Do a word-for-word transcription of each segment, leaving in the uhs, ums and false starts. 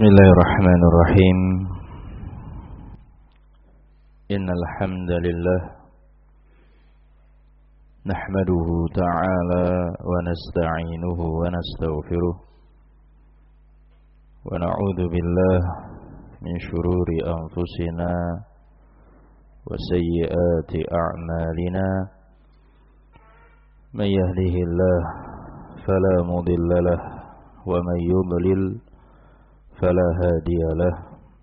Bismillahirrahmanirrahim. Innal hamdalillah nahmaduhu ta'ala wa nasta'inuhu wa nastaghfiruh wa na'udzu billahi min shururi anfusina wa sayyiati a'malina. May yahdihillahu fala mudilla lahu wa may yudlil فلا هادي له.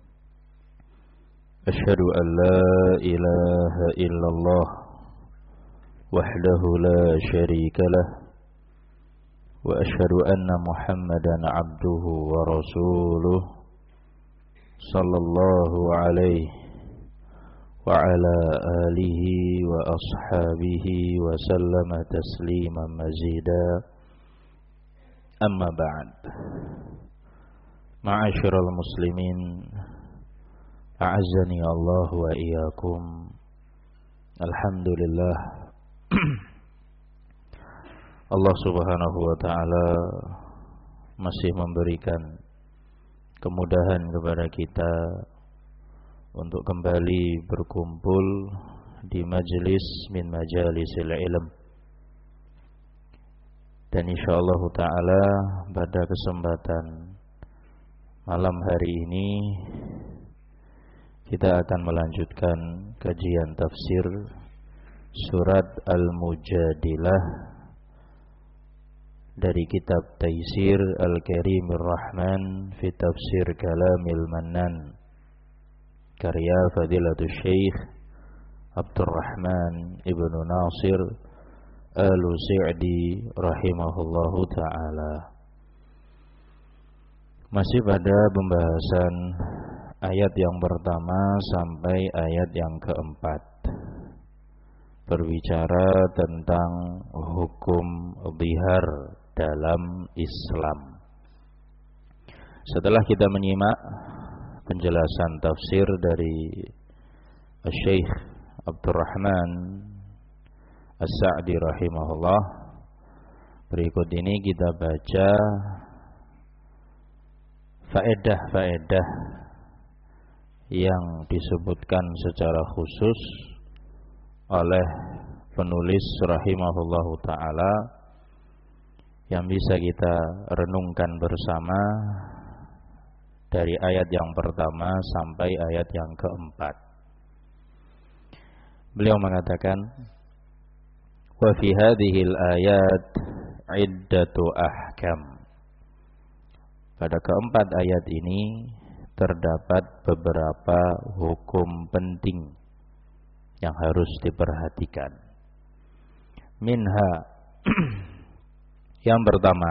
أشهد أن لا إله إلا الله وحده لا شريك له وأشهد أن محمدا عبده ورسوله صلى الله عليه وعلى آله وأصحابه وسلم تسليما مزيدا. أما بعد. Ma'asyiral muslimin, a'azzani Allah wa iyyakum. Alhamdulillah, Allah subhanahu wa ta'ala masih memberikan kemudahan kepada kita untuk kembali berkumpul di majelis min majalisil ilm. Dan insyaallah ta'ala pada kesempatan malam hari ini kita akan melanjutkan kajian tafsir surat Al-Mujadilah dari kitab Taisir Al-Karimir Rahman fi Tafsir Kalamil Mannan karya Fadilatul Syekh Abdurrahman Ibnu Nasir Al-Sa'di rahimahullahu ta'ala. Masih pada pembahasan ayat yang pertama sampai ayat yang keempat, berbicara tentang hukum zihar dalam Islam. Setelah kita menyimak penjelasan tafsir dari Syekh Abdurrahman As-Sa'di rahimahullah, berikut ini kita baca faedah-faedah yang disebutkan secara khusus oleh penulis rahimahullahu ta'ala yang bisa kita renungkan bersama dari ayat yang pertama sampai ayat yang keempat. Beliau mengatakan, wa fi hadhil ayat iddatu ahkam. Pada keempat ayat ini terdapat beberapa hukum penting yang harus diperhatikan. Minha, yang pertama,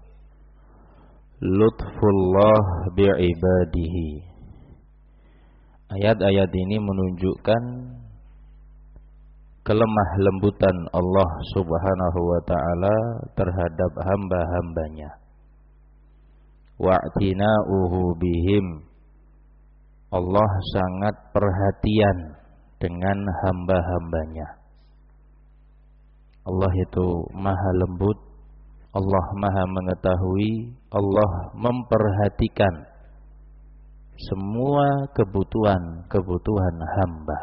lutfullah bi'ibadihi. Ayat-ayat ini menunjukkan kelemah lembutan Allah subhanahu wa ta'ala terhadap hamba-hambanya. Wa'tina'uhu bihim. Allah sangat perhatian dengan hamba-hambanya. Allah itu maha lembut, Allah maha mengetahui, Allah memperhatikan semua kebutuhan-kebutuhan hamba.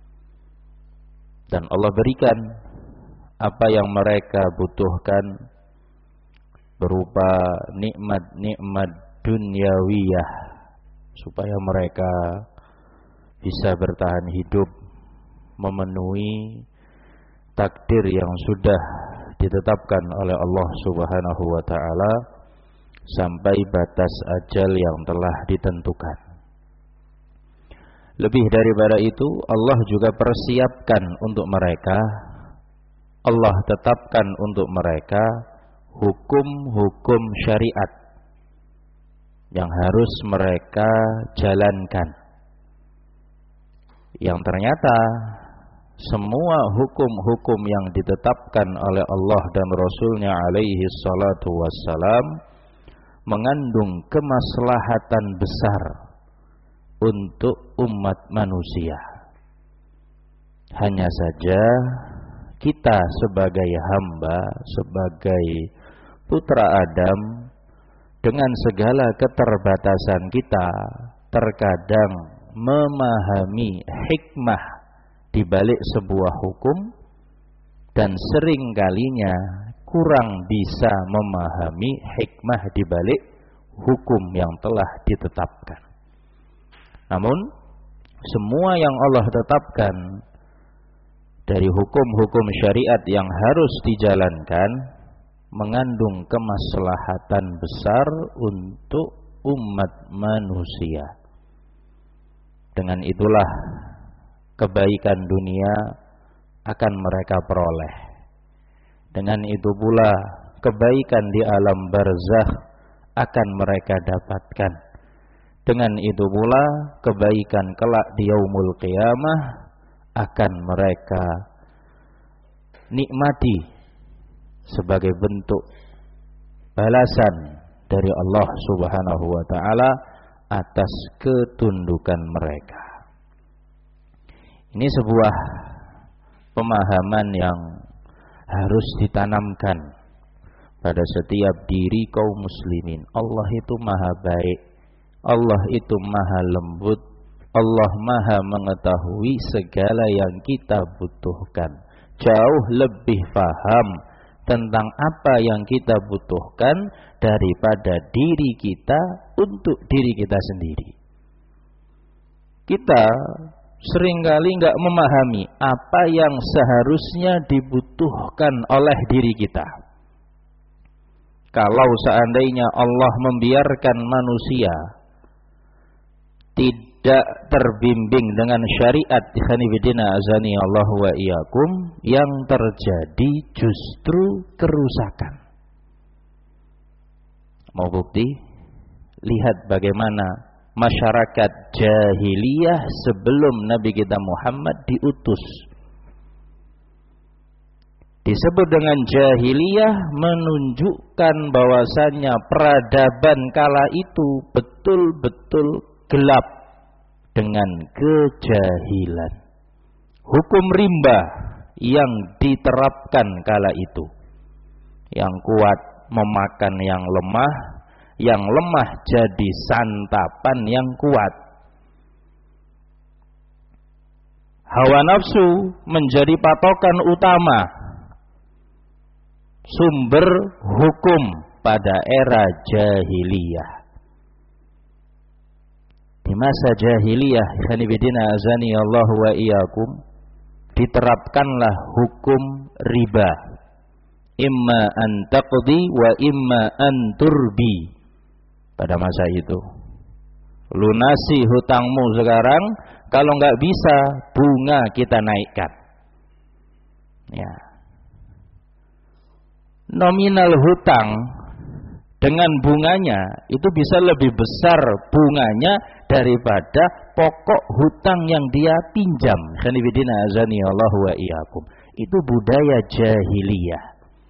Dan Allah berikan apa yang mereka butuhkan berupa nikmat-nikmat dunyawiyah supaya mereka bisa bertahan hidup memenuhi takdir yang sudah ditetapkan oleh Allah Subhanahu wa taala sampai batas ajal yang telah ditentukan. Lebih daripada itu, Allah juga persiapkan untuk mereka, Allah tetapkan untuk mereka hukum-hukum syariat yang harus mereka jalankan, yang ternyata semua hukum-hukum yang ditetapkan oleh Allah dan Rasulnya alaihi salatu wassalam mengandung kemaslahatan besar untuk umat manusia. Hanya saja kita sebagai hamba, sebagai putra Adam, dengan segala keterbatasan kita terkadang memahami hikmah di balik sebuah hukum dan sering kalinya kurang bisa memahami hikmah di balik hukum yang telah ditetapkan. Namun semua yang Allah tetapkan dari hukum-hukum syariat yang harus dijalankan mengandung kemaslahatan besar untuk umat manusia. Dengan itulah kebaikan dunia akan mereka peroleh. Dengan itu pula kebaikan di alam barzakh akan mereka dapatkan. Dengan itu pula kebaikan kelak di yaumul qiyamah akan mereka nikmati sebagai bentuk balasan dari Allah Subhanahu wa taala atas ketundukan mereka. Ini sebuah pemahaman yang harus ditanamkan pada setiap diri kaum muslimin. Allah itu maha baik, Allah itu maha lembut, Allah maha mengetahui segala yang kita butuhkan, jauh lebih paham tentang apa yang kita butuhkan daripada diri kita untuk diri kita sendiri. Kita seringkali nggak memahami apa yang seharusnya dibutuhkan oleh diri kita. Kalau seandainya Allah membiarkan manusia tidak terbimbing dengan syariat, ikhwanifidina azani Allah wa iyyakum, yang terjadi justru kerusakan. Mau bukti? Lihat bagaimana masyarakat jahiliyah sebelum Nabi kita Muhammad diutus. Disebut dengan jahiliyah menunjukkan bahwasannya peradaban kala itu betul-betul gelap dengan kejahilan. Hukum rimba yang diterapkan kala itu. Yang kuat memakan yang lemah, yang lemah jadi santapan yang kuat. Hawa nafsu menjadi patokan utama sumber hukum pada era jahiliyah. Di masa jahiliyah, ikhwanifidina azani Allah wa iyyakum, diterapkanlah hukum riba. Imma an taqdi wa imma an turbi. Pada masa itu, lunasi hutangmu sekarang, kalau nggak bisa bunga kita naikkan. Ya. Nominal hutang dengan bunganya itu bisa lebih besar bunganya daripada pokok hutang yang dia pinjam. Khanifidina azani Allah wa iyyakum. Itu budaya jahiliyah.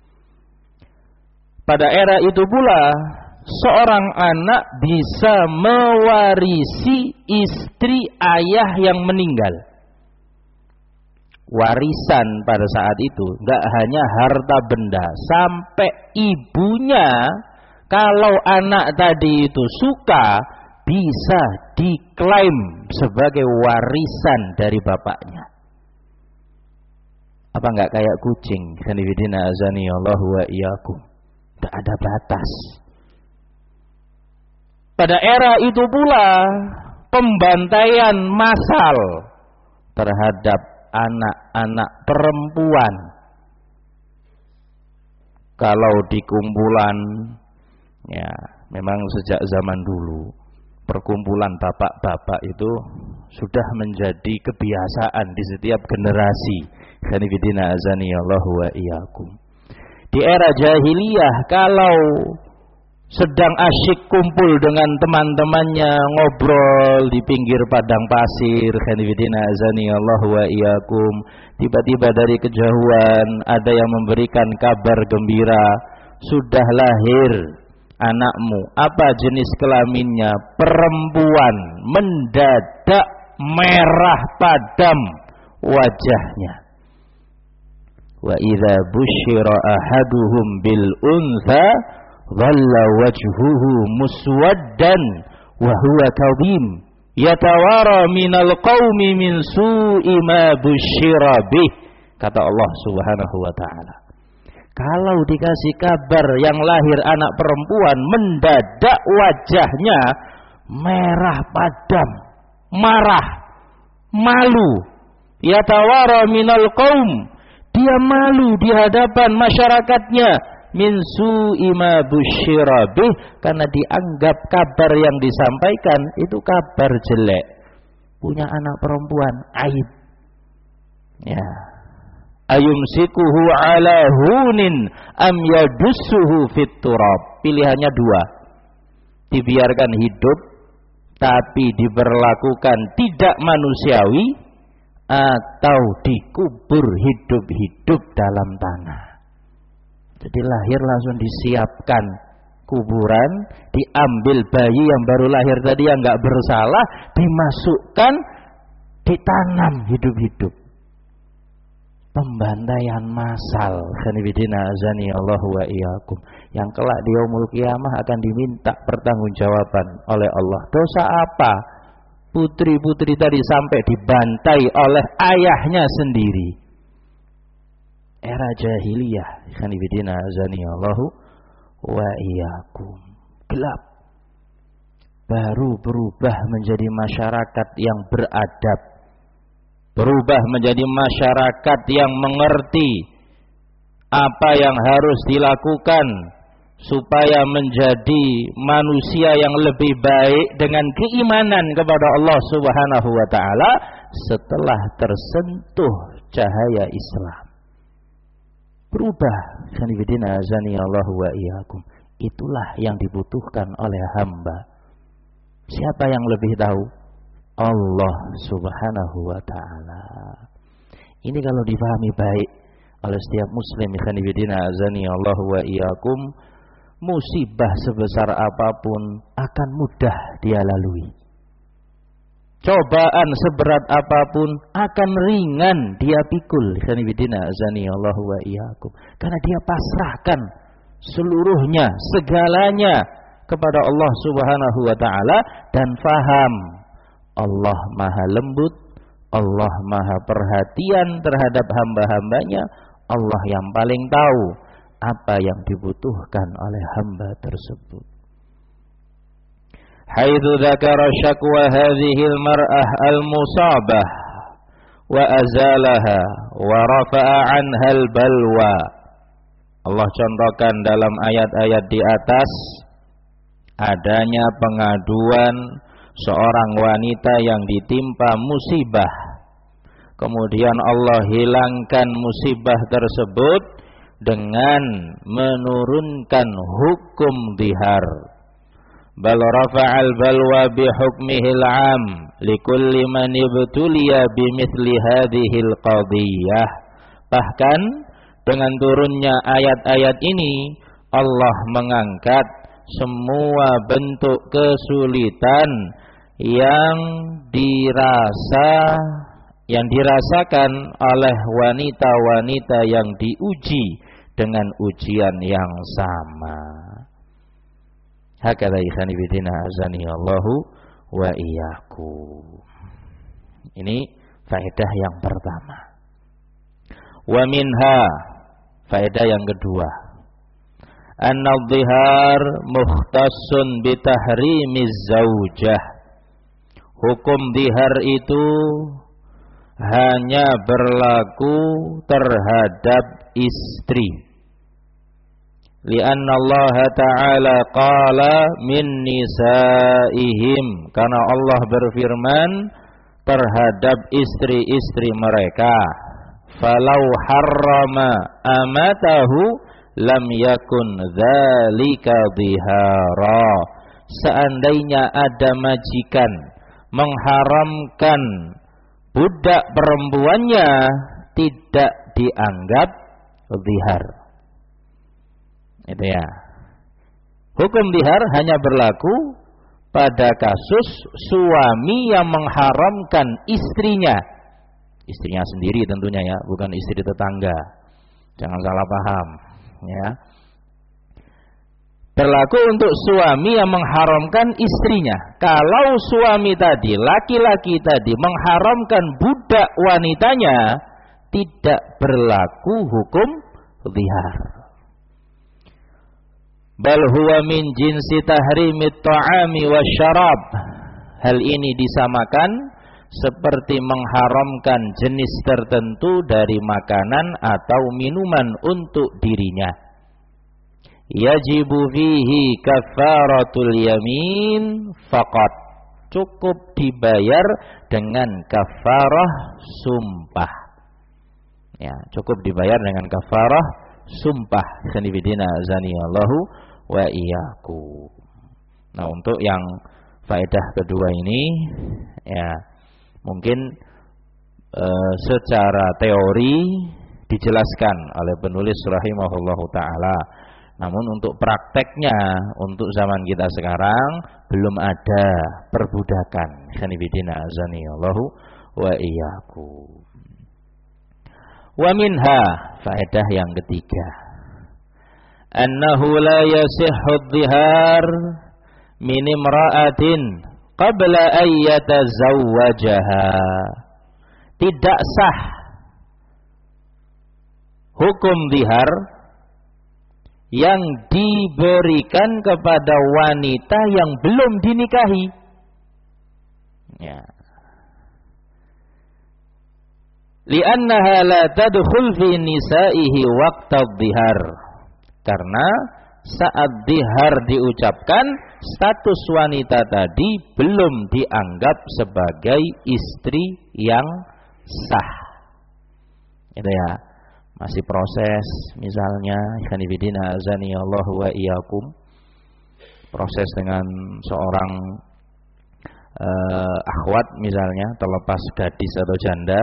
Pada era itu pula seorang anak bisa mewarisi istri ayah yang meninggal. Warisan pada saat itu enggak hanya harta benda, sampai ibunya kalau anak tadi itu suka bisa diklaim sebagai warisan dari bapaknya. Apa enggak kayak kucing? Khanifidina azani Allah wa iyyakum. Enggak ada batas. Pada era itu pula pembantaian massal terhadap anak-anak perempuan. Kalau di kumpulan, ya memang sejak zaman dulu perkumpulan bapak-bapak itu sudah menjadi kebiasaan di setiap generasi. Khanifidina azani Allah wa iyyakum. Di era jahiliyah kalau sedang asyik kumpul dengan teman-temannya ngobrol di pinggir padang pasir, khanifidina azani Allah wa iyyakum, tiba-tiba dari kejauhan ada yang memberikan kabar gembira, sudah lahir anakmu. Apa jenis kelaminnya? Perempuan. Mendadak merah padam wajahnya. Wa idza busyira ahaduhum bil untha dhalla wajhuhu muswaddan wa huwa kadhim yatawara minal qaumi min su'i ma busyira bih. Kata Allah Subhanahu wa taala, kalau dikasih kabar yang lahir anak perempuan, mendadak wajahnya merah padam, marah, malu. Yatawara minal qaum, dia malu di hadapan masyarakatnya, min su'i ma busyira bih, karena dianggap kabar yang disampaikan itu kabar jelek. Punya anak perempuan aib. Ya. Ayumsikuhu ala hunin am yadussuhu fit turab. Pilihannya dua. Dibiarkan hidup tapi diberlakukan tidak manusiawi, atau dikubur hidup-hidup dalam tanah. Jadi lahir langsung disiapkan kuburan, diambil bayi yang baru lahir tadi yang enggak bersalah, dimasukkan, ditanam hidup-hidup. Pembantaian massal, khanifidina azani Allah wa iyyakum, yang kelak di yaumul qiyamah akan diminta pertanggungjawaban oleh Allah. Dosa apa putri-putri tadi sampai dibantai oleh ayahnya sendiri? Era jahiliyah, khanifidina azani Allah wa iyyakum, gelap. Baru berubah menjadi masyarakat yang beradab, berubah menjadi masyarakat yang mengerti apa yang harus dilakukan supaya menjadi manusia yang lebih baik dengan keimanan kepada Allah Subhanahu wa taala setelah tersentuh cahaya Islam. Berubah, sanibidina azani Allah wa iyyakum. Itulah yang dibutuhkan oleh hamba. Siapa yang lebih tahu? Allah Subhanahu wa taala. Ini kalau difahami baik oleh setiap muslim, ikhwanifidina azani Allah wa iyyakum, musibah sebesar apapun akan mudah dia lalui. Cobaan seberat apapun akan ringan dia pikul, ikhwanifidina azani Allah wa iyyakum, karena dia pasrahkan seluruhnya, segalanya kepada Allah Subhanahu wa taala dan faham Allah maha lembut, Allah maha perhatian terhadap hamba-hambanya, Allah yang paling tahu apa yang dibutuhkan oleh hamba tersebut. Haitsu dzakara syakwa hadhihi al-mar'ah al-musabah wa azalaha wa rafa'a 'anha al-balwa. Allah contohkan dalam ayat-ayat di atas adanya pengaduan seorang wanita yang ditimpa musibah, kemudian Allah hilangkan musibah tersebut dengan menurunkan hukum dhihar. Bal rafa'al balwa bi hukmihil 'am likulli man ibtuliya bimithli hadhil qadhiyah. Bahkan dengan turunnya ayat-ayat ini Allah mengangkat semua bentuk kesulitan yang dirasa yang dirasakan oleh wanita-wanita yang diuji dengan ujian yang sama. Hakadha ikhwani bidina azani Allahu wa iyyakum. Ini faedah yang pertama. Wa minha, faedah yang kedua, an-nadhihar mukhtassun bitahrimiz zaujah. Hukum dhihar itu hanya berlaku terhadap istri. Lianna Allah Ta'ala qala min nisaihim, karena Allah berfirman terhadap istri-istri mereka, falau harrama amatahu lam yakun dzalika dhihara. Seandainya ada majikan mengharamkan budak perempuannya, tidak dianggap dhihar. Itu ya. Hukum dhihar hanya berlaku pada kasus suami yang mengharamkan istrinya, istrinya sendiri tentunya ya, bukan istri tetangga. Jangan salah paham ya. berlaku untuk suami yang mengharamkan istrinya. Kalau suami tadi, laki-laki tadi mengharamkan budak wanitanya, tidak berlaku hukum zihar. Bal huwa min jinsi tahrimit ta'ami wasyarab. Hal ini disamakan seperti mengharamkan jenis tertentu dari makanan atau minuman untuk dirinya. Yajibu fihi kafaratul yamin faqat. Cukup dibayar dengan kafarah sumpah. Ya, cukup dibayar dengan kafarah sumpah. Sanibidina azanillahu wa iyyakum. Nah, untuk yang faedah kedua ini ya mungkin e, secara teori dijelaskan oleh penulis rahimahullahu taala. Namun untuk prakteknya untuk zaman kita sekarang belum ada perbudakan. Khanibidina azanillahu wa iyyakum. Wa minha, faedah yang ketiga, annahu la yasihhu adh-dhihar min imra'atin qabla an yatazawwajaha. Tidak sah hukum dhihar yang diberikan kepada wanita yang belum dinikahi. Ya. Li'annaha la tadkhul fi nisa'ihi waqta dhihar. Karena saat dhihar diucapkan, status wanita tadi belum dianggap sebagai istri yang sah. Itu ya. Masih proses, misalnya khanibidina azanillahu wa iyyakum, proses dengan seorang uh, akhwat misalnya, terlepas gadis atau janda.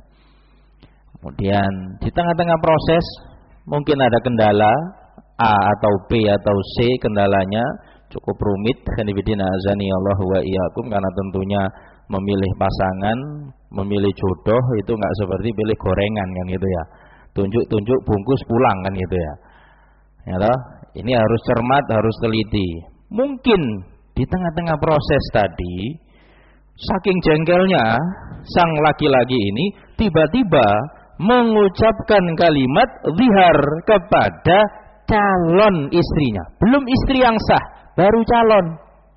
Kemudian di tengah-tengah proses mungkin ada kendala A atau B atau C, kendalanya cukup rumit. Khanibidina azanillahu wa iyyakum, karena tentunya memilih pasangan, memilih jodoh itu enggak seperti pilih gorengan kan gitu ya. Tunjuk-tunjuk bungkus pulang kan gitu ya. Ya toh? Ini harus cermat, harus teliti. Mungkin di tengah-tengah proses tadi saking jengkelnya sang laki-laki ini tiba-tiba mengucapkan kalimat zihar kepada calon istrinya. Belum istri yang sah, baru calon.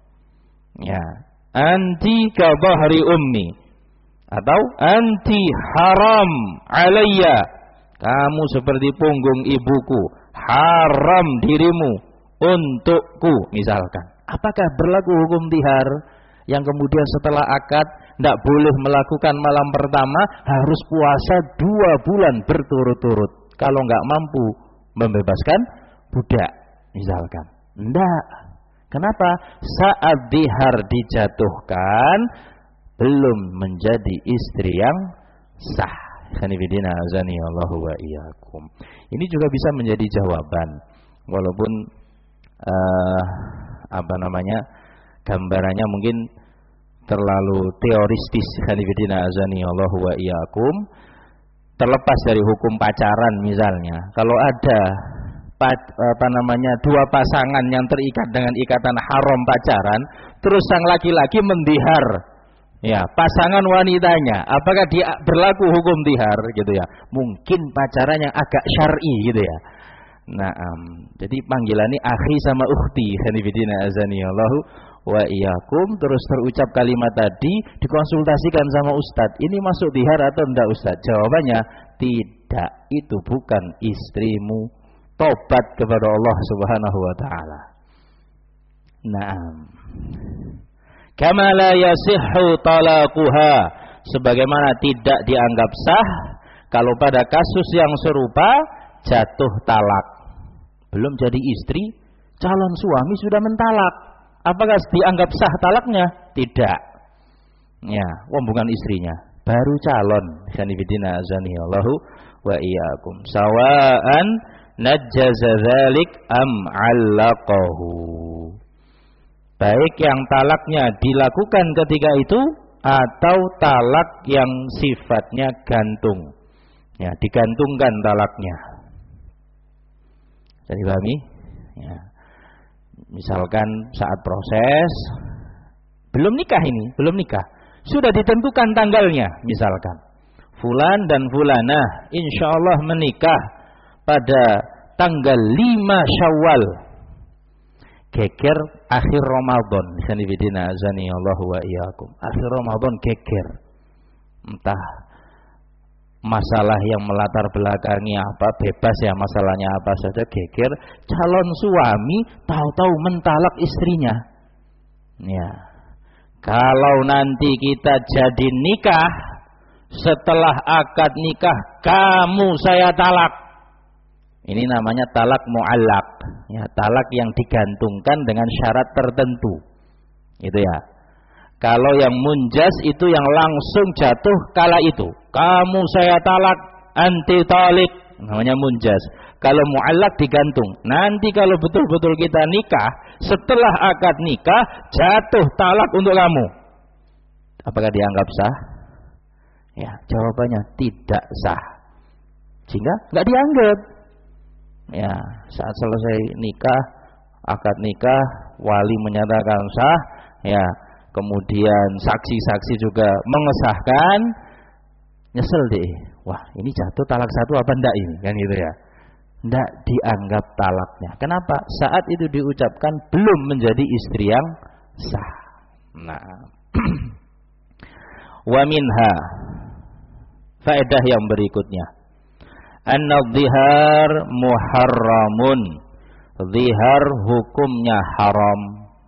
Ya, anti ka bahri ummi atau anti haram alayya. Kamu seperti punggung ibuku, haram dirimu untukku misalkan. Apakah berlaku hukum dhihar yang kemudian setelah akad tidak boleh melakukan malam pertama, harus puasa dua bulan berturut-turut kalau nggak mampu membebaskan budak misalkan? Tidak. Kenapa? Saat dhihar dijatuhkan belum menjadi istri yang sah. Khanibidina azanillahu wa iyyakum. Ini juga bisa menjadi jawaban, walaupun uh, apa namanya gambarannya mungkin terlalu teoristis. Khanibidina azanillahu wa iyyakum. Terlepas dari hukum pacaran misalnya, kalau ada apa namanya dua pasangan yang terikat dengan ikatan haram pacaran, terus sang laki-laki mendhihar ya pasangan wanitanya, apakah dia berlaku hukum dhihar gitu ya? Mungkin pacaran yang agak syar'i gitu ya. Nah, um, jadi panggilannya akhi sama ukhti. Khanibidina azanillahu wa iyyakum. Terus terucap kalimat tadi, dikonsultasikan sama ustadz. Ini masuk dhihar atau enggak ustadz? Jawabannya tidak. Itu bukan istrimu. Tobat kepada Allah Subhanahu wa taala. Naam. Kama la yasihhu talaquha, sebagaimana tidak dianggap sah kalau pada kasus yang serupa jatuh talak. Belum jadi istri, calon suami sudah mentalak. Apakah dianggap sah talaknya? Tidak. Ya, wong bukan istrinya, baru calon. Khanibidina azanillahu wa iyyakum. Sawaan najjaza dzalik am 'allaqahu. Baik yang talaknya dilakukan ketika itu atau talak yang sifatnya gantung. Ya, digantungkan talaknya. Jadi pahami? Ya. Misalkan saat proses, belum nikah ini, belum nikah. Sudah ditentukan tanggalnya, misalkan. Fulan dan fulanah insya Allah menikah pada tanggal lima Syawal. Geger akhir Ramadan. Sanibidina azani Allah wa iyyakum. Akhir Ramadan geger. Entah masalah yang melatar belakangi apa, bebas ya masalahnya apa saja, geger. Calon suami tahu-tahu mentalak istrinya. Ya. Kalau nanti kita jadi nikah, setelah akad nikah kamu saya talak. Ini namanya talak mu'allaq, ya, talak yang digantungkan dengan syarat tertentu. Itu ya. Kalau yang munjas itu yang langsung jatuh kala itu. Kamu saya talak, anti talik, namanya munjas. Kalau mu'allaq digantung. Nanti kalau betul-betul kita nikah, setelah akad nikah jatuh talak untuk kamu. Apakah dianggap sah? Ya, jawabannya tidak sah. Sehingga nggak dianggap. Ya, saat selesai nikah, akad nikah, wali menyatakan sah, ya, kemudian saksi-saksi juga mengesahkan, nyesel deh, wah ini jatuh talak satu apa enggak ini, kan gitu ya, enggak dianggap talaknya. Kenapa? Saat itu diucapkan belum menjadi istri yang sah. Nah, wa minha, faedah yang berikutnya. An-dhihar muharramun. Dhihar hukumnya haram.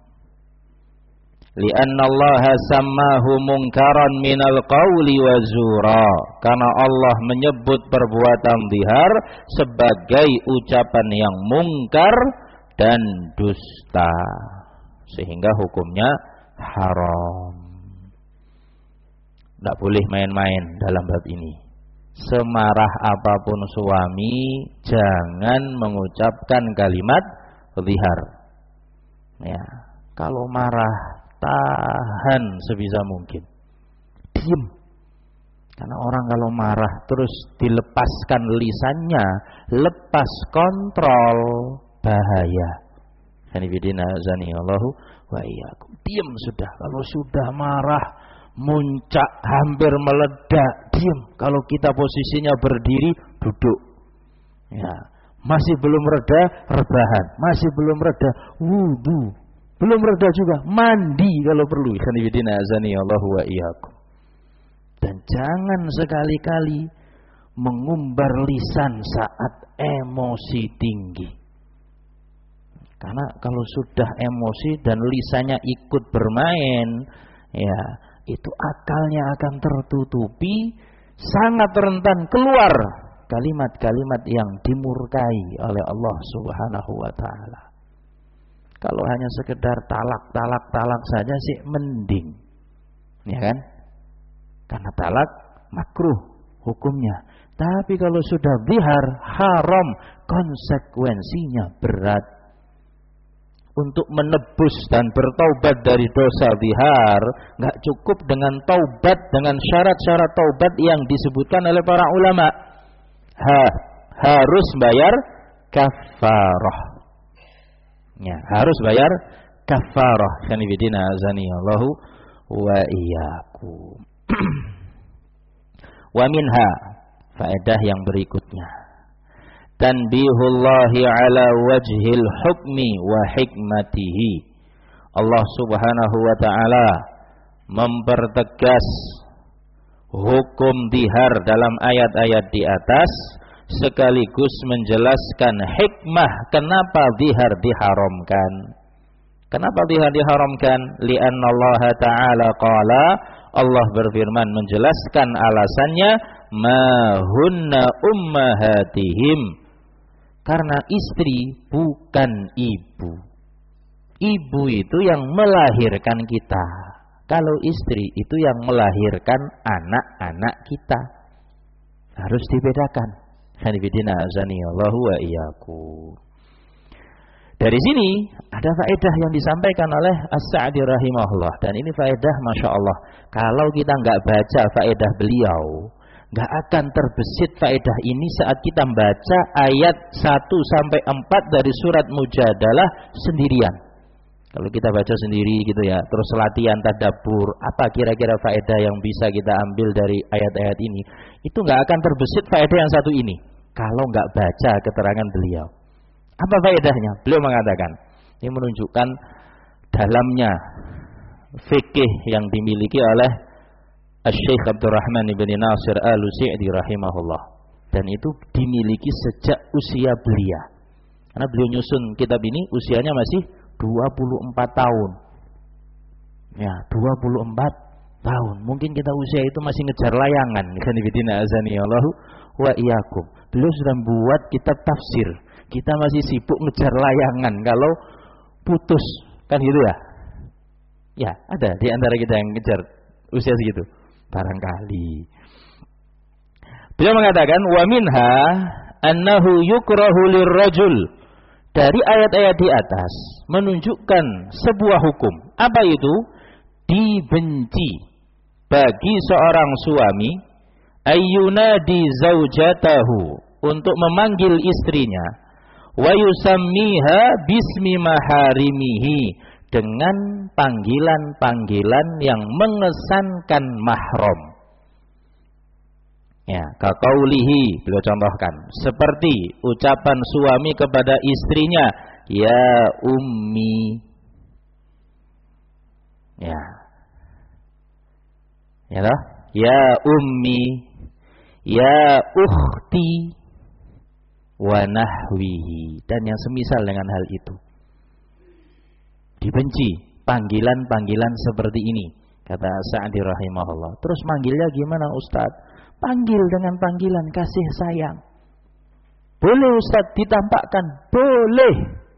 Lianna Allah sammahu munkaran minal qawli wa zura. Karena Allah menyebut perbuatan dhihar sebagai ucapan yang mungkar dan dusta. Sehingga hukumnya haram. Tidak boleh main-main dalam bab ini. Semarah apapun suami, jangan mengucapkan kalimat dhihar. Ya, kalau marah tahan sebisa mungkin, diam. Karena orang kalau marah terus dilepaskan lisannya, lepas kontrol, bahaya. Sanibidina azani Allahu wa iyyakum. Diam sudah. Kalau sudah marah, muncak, hampir meledak, diam. Kalau kita posisinya berdiri, duduk. Ya, masih belum reda, rebahan. Masih belum reda, wudu. Belum reda juga, mandi kalau perlu. Sanibidina azani Allahu wa iyyakum. Dan jangan sekali-kali mengumbar lisan saat emosi tinggi. Karena kalau sudah emosi dan lisannya ikut bermain, ya, itu akalnya akan tertutupi, sangat rentan keluar kalimat-kalimat yang dimurkai oleh Allah Subhanahu wa taala. Kalau hanya sekedar talak, talak, talak saja sih mending. Ya kan? Karena talak makruh hukumnya. Tapi kalau sudah dhihar haram, konsekuensinya berat. Untuk menebus dan bertaubat dari dosa dhihar, nggak cukup dengan taubat dengan syarat-syarat taubat yang disebutkan oleh para ulama. Ha, harus bayar kafarah. Ya, harus bayar kafarah. Sanibidina azani Allahu wa iyyakum. Wa minha, faedah yang berikutnya. Tanbihullahi ala wajhil hukmi wa hikmatihi. Allah Subhanahu wa ta'ala mempertegas hukum dhihar dalam ayat-ayat di atas, sekaligus menjelaskan hikmah kenapa dhihar diharamkan. Kenapa dhihar diharamkan? Li'anna Allah ta'ala qala, Allah berfirman menjelaskan alasannya, ma hunna ummahatihim. Karena istri bukan ibu. Ibu itu yang melahirkan kita. Kalau istri itu yang melahirkan anak-anak kita. Harus dibedakan. Hanifidina azani Allahu wa iyyakum. Dari sini ada faedah yang disampaikan oleh As-Sa'di rahimahullah. Dan ini faedah Masya Allah. Kalau kita nggak baca faedah beliau, Nggak akan terbesit faedah ini saat kita membaca ayat satu sampai empat dari surat Mujadalah sendirian. Kalau kita baca sendiri gitu ya, terus latihan tadabbur, apa kira-kira faedah yang bisa kita ambil dari ayat-ayat ini, itu nggak akan terbesit faedah yang satu ini kalau nggak baca keterangan beliau. Apa faedahnya? Beliau mengatakan, ini menunjukkan dalamnya fikih yang dimiliki oleh Asy-Syaikh Abdurrahman ibn Nasir Al-Sa'di rahimahullah, dan itu dimiliki sejak usia belia. Karena beliau nyusun kitab ini usianya masih dua puluh empat tahun. Ya, dua puluh empat tahun. Mungkin kita usia itu masih ngejar layangan. Kanibidina azani Allahu wa iyyakum. Beliau sudah membuat kitab tafsir. Kita masih sibuk ngejar layangan kalau putus, kan gitu ya? Ya, ada di antara kita yang ngejar usia segitu. Barangkali. Beliau mengatakan wa minha annahu yukrahu lirrajul. Dari ayat-ayat di atas menunjukkan sebuah hukum. Apa itu? Dibenci bagi seorang suami ayyunadi zaujatahu, untuk memanggil istrinya, wa yusammiha bismi maharimihi, dengan panggilan-panggilan yang mengesankan mahram. Ya, kaqaulihi, beliau contohkan seperti ucapan suami kepada istrinya, ya ummi. Ya. Ya toh? Ya ummi, ya ukhti, wa nahwihi, dan yang semisal dengan hal itu. Dibenci panggilan-panggilan seperti ini, kata Sa'di rahimahullah. Terus manggilnya gimana Ustaz? Panggil dengan panggilan kasih sayang. Boleh Ustaz ditampakkan? Boleh.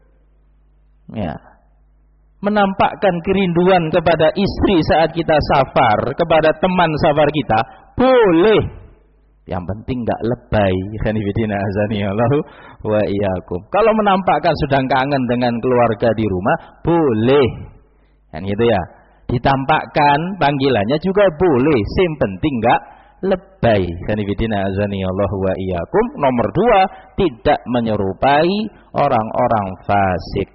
Ya. Menampakkan kerinduan kepada istri saat kita safar, kepada teman safar kita, boleh. Yang penting enggak lebay. Khanifidina azanillahu wa iyyakum. Kalau menampakkan sedang kangen dengan keluarga di rumah, boleh. Kan gitu ya. Ditampakkan panggilannya juga boleh. Yang penting enggak lebay. Khanifidina azanillahu wa iyyakum. Nomor dua, tidak menyerupai orang-orang fasik.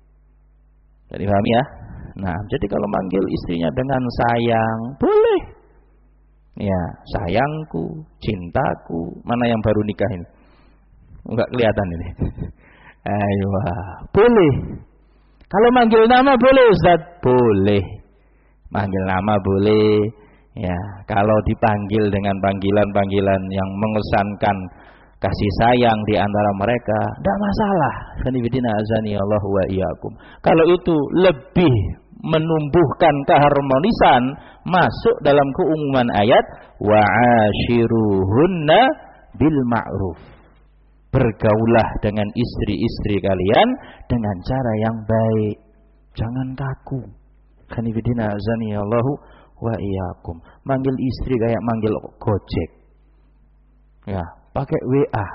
Jadi paham ya? Nah, jadi kalau manggil istrinya dengan sayang, boleh. Ya, sayangku, cintaku. Mana yang baru nikah ini? Enggak kelihatan ini. Ayo, boleh. Kalau manggil nama boleh Ustaz? Boleh. Manggil nama boleh. Ya, kalau dipanggil dengan panggilan-panggilan yang mengesankan kasih sayang di antara mereka, tidak masalah. Sanibidina azani Allah wa iyyakum. Kalau itu lebih menumbuhkan keharmonisan, masuk dalam keumuman ayat wa ashiruhunna bil ma'ruf. Bergaulah dengan istri-istri kalian dengan cara yang baik. Jangan kaku. Sanibidina azani Allah wa iyyakum. Manggil istri kayak manggil Gojek. Ya, pakai W A.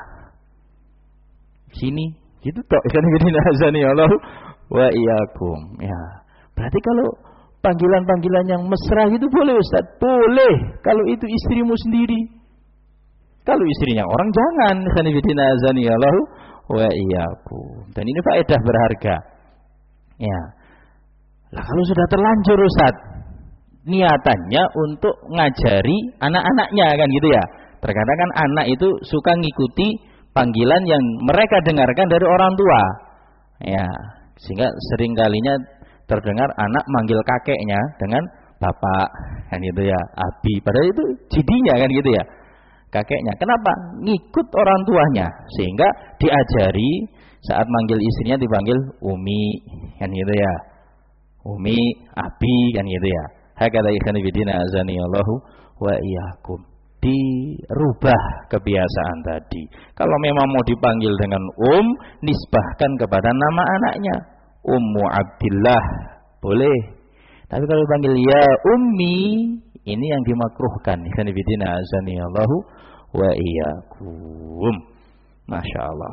Sini, gitu tok. Sanibidina azani Allah wa iyyakum. Ya. Berarti kalau panggilan-panggilan yang mesra itu boleh Ustaz? Boleh. Kalau itu istrimu sendiri. Kalau istrinya orang jangan. Sanibidina azani Allah wa iyyakum. Dan ini faedah berharga. Ya. Lah kalau sudah terlanjur Ustaz, niatannya untuk ngajari anak-anaknya kan gitu ya. Terkadang kan anak itu suka ngikuti panggilan yang mereka dengarkan dari orang tua. Ya, sehingga sering kalinya terdengar anak manggil kakeknya dengan bapak kan gitu ya, abi. Padahal itu jidinya kan gitu ya. Kakeknya. Kenapa? Ngikut orang tuanya. Sehingga diajari saat manggil istrinya dipanggil umi kan gitu ya. Umi, abi kan gitu ya. Hakala ikhwan fillah azani Allahu wa iyyakum. Dirubah kebiasaan tadi. Kalau memang mau dipanggil dengan um, nisbahkan kepada nama anaknya. Ummu Abdillah, boleh. Tapi kalau dipanggil ya ummi, ini yang dimakruhkan. Ikhwan fillah azani Allahu wa iyyakum. Masya Allah.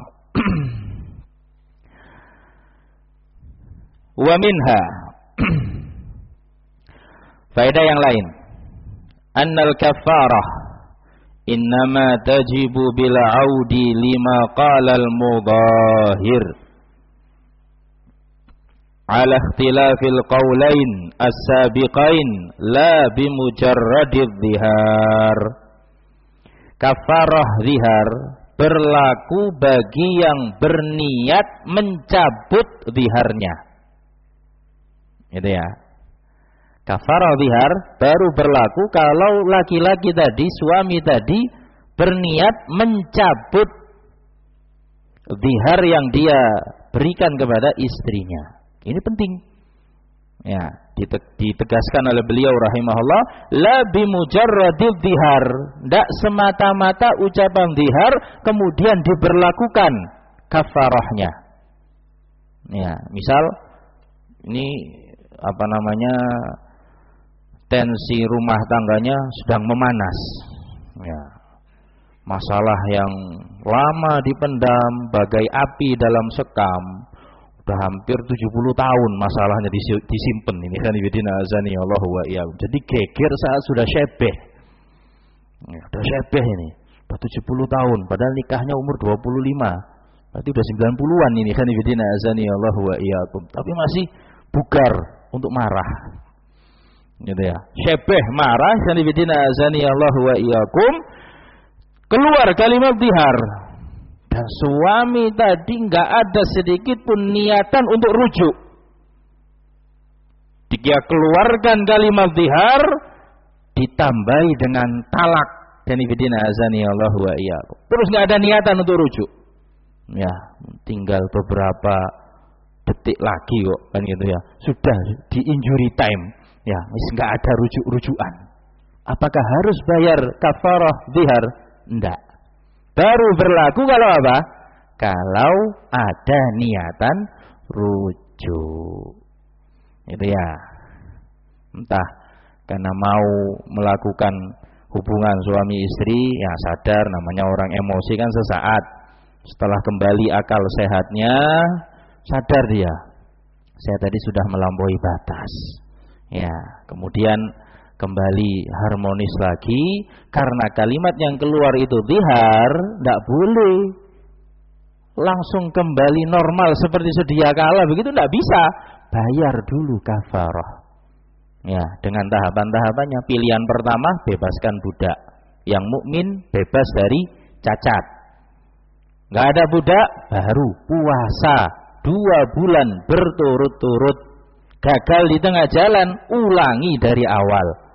Wa minha, faedah yang lain, annal kafarah innama tajibu bil audi lima qala al mudahir ala ikhtilafil qawlain as-sabiqain la bimujarradid dhihar. Kafarah dhihar berlaku bagi yang berniat mencabut dhiharnya. Itu ya. Kafarah dhihar baru berlaku kalau laki-laki tadi, suami tadi berniat mencabut dhihar yang dia berikan kepada istrinya. Ini penting. Ya, ditegaskan oleh beliau rahimahullah, la bimujarradid dhihar, tidak semata-mata ucapan dhihar kemudian diberlakukan kafarahnya. Ya, misal ini apa namanya, tensi rumah tangganya sedang memanas. Ya. Masalah yang lama dipendam bagai api dalam sekam. Sudah hampir tujuh puluh tahun masalahnya disimpan ini kan ibadina azani Allah wa iyyakum. Jadi geger saat sudah syebeh. Ya, sudah syebeh ini. Sudah tujuh puluh tahun padahal nikahnya umur dua puluh lima. Berarti sudah sembilan puluhan ini kan ibadina azani Allah wa iyyakum. Tapi masih bugar untuk marah. Gitu ya. Syebeh marah kan ibadina azani Allah wa iyyakum. Keluar kalimat dhihar. Dan suami tadi enggak ada sedikit pun niatan untuk rujuk. Dia keluarkan kalimat dhihar ditambahi dengan talak. Dan ibadina azani Allah wa iyyakum. Terus enggak ada niatan untuk rujuk. Ya, tinggal beberapa detik lagi kok kan gitu ya. Sudah di injury time. Ya, enggak ada rujuk-rujukan. Apakah harus bayar kafarah dhihar? Enggak. Baru berlaku kalau apa? Kalau ada niatan rujuk. Itu ya. Entah karena mau melakukan hubungan suami istri, ya sadar namanya orang emosi kan sesaat. Setelah kembali akal sehatnya, sadar dia. Saya tadi sudah melampaui batas. Ya, kemudian kembali harmonis lagi karena kalimat yang keluar itu dhihar, tidak boleh langsung kembali normal seperti sedia kala, begitu tidak bisa, bayar dulu kafarah. Ya, dengan tahapan-tahapannya. Pilihan pertama bebaskan budak, yang mukmin bebas dari cacat. Nggak ada budak, baru puasa dua bulan berturut-turut. Gagal di tengah jalan, ulangi dari awal.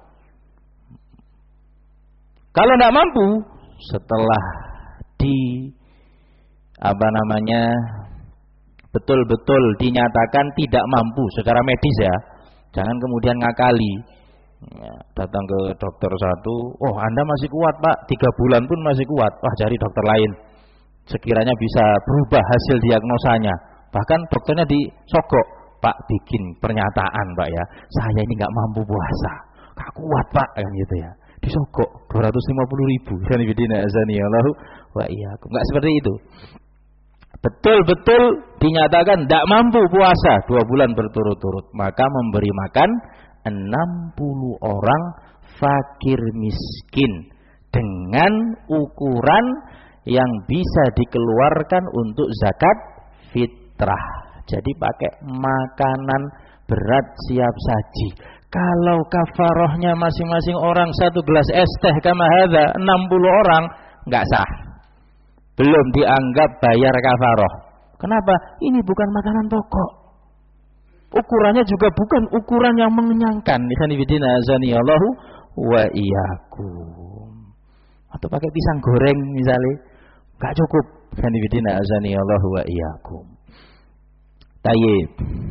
Kalau tidak mampu, setelah di apa namanya betul-betul dinyatakan tidak mampu secara medis ya, jangan kemudian ngakali. Ya, datang ke dokter satu, oh Anda masih kuat Pak, tiga bulan pun masih kuat, wah cari dokter lain. Sekiranya bisa berubah hasil diagnosanya, bahkan dokternya disogok, Pak bikin pernyataan Pak ya, saya ini nggak mampu puasa, nggak kuat Pak, kan gitu ya. Disogok dua ratus lima puluh ribu. Kan ibadina azani Allah wa iyyakum. Enggak seperti itu. Betul-betul dinyatakan tidak mampu puasa dua bulan berturut-turut, maka memberi makan enam puluh orang fakir miskin dengan ukuran yang bisa dikeluarkan untuk zakat fitrah. Jadi pakai makanan berat siap saji. Kalau kafarahnya masing-masing orang satu gelas es teh kama hadza enam puluh orang, enggak sah. Belum dianggap bayar kafarah. Kenapa? Ini bukan makanan pokok. Ukurannya juga bukan ukuran yang mengenyangkan. Ikhwan fillah azani Allahu wa iyyakum. Atau pakai pisang goreng misalnya, enggak cukup. Ikhwan fillah azani Allahu wa iyyakum. Tayyib.